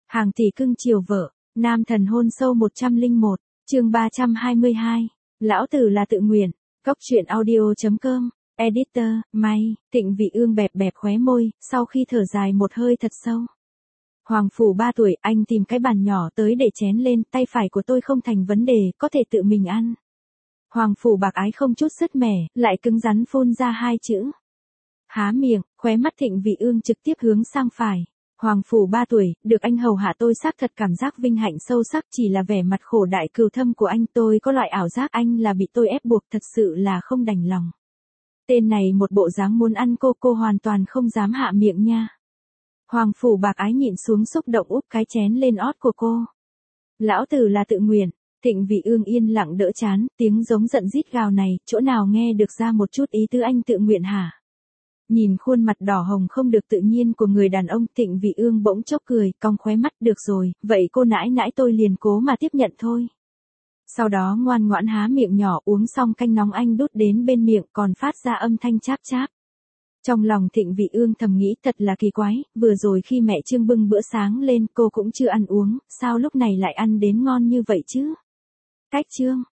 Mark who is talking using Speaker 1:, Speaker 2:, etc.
Speaker 1: Hàng tỷ cưng chiều vợ, nam thần hôn sâu 101, chương 322. Lão tử là tự nguyện. Cốc truyện audio.com. Editor, May. Thịnh Vị Ương bẹp bẹp khóe môi, sau khi thở dài một hơi thật sâu. Hoàng phủ 3 tuổi, anh tìm cái bàn nhỏ tới để chén lên, tay phải của tôi không thành vấn đề, có thể tự mình ăn. Hoàng phủ bạc ái không chút sứt mẻ, lại cứng rắn phun ra 2 chữ. Há miệng, khóe mắt Thịnh Vị Ương trực tiếp hướng sang phải. Hoàng phủ 3 tuổi, được anh hầu hạ tôi xác thật cảm giác vinh hạnh sâu sắc, chỉ là vẻ mặt khổ đại cừu thâm của anh, tôi có loại ảo giác anh là bị tôi ép buộc, thật sự là không đành lòng. Tên này một bộ dáng muốn ăn cô hoàn toàn không dám hạ miệng nha. Hoàng phủ bạc ái nhịn xuống xúc động úp cái chén lên ót của cô. Lão tử là tự nguyện. Thịnh Vị Ương yên lặng đỡ chán, tiếng giống giận rít gào này, chỗ nào nghe được ra một chút ý tứ anh tự nguyện hả? Nhìn khuôn mặt đỏ hồng không được tự nhiên của người đàn ông, Thịnh Vị Ương bỗng chốc cười, cong khóe mắt, được rồi, vậy cô nãi nãi tôi liền cố mà tiếp nhận thôi. Sau đó ngoan ngoãn há miệng nhỏ uống xong canh nóng anh đút đến bên miệng còn phát ra âm thanh cháp cháp. Trong lòng Thịnh Vị Ương thầm nghĩ thật là kỳ quái, vừa rồi khi mẹ Trương bưng bữa sáng lên cô cũng chưa ăn uống, sao lúc này lại ăn đến ngon như vậy chứ? Cách Trương,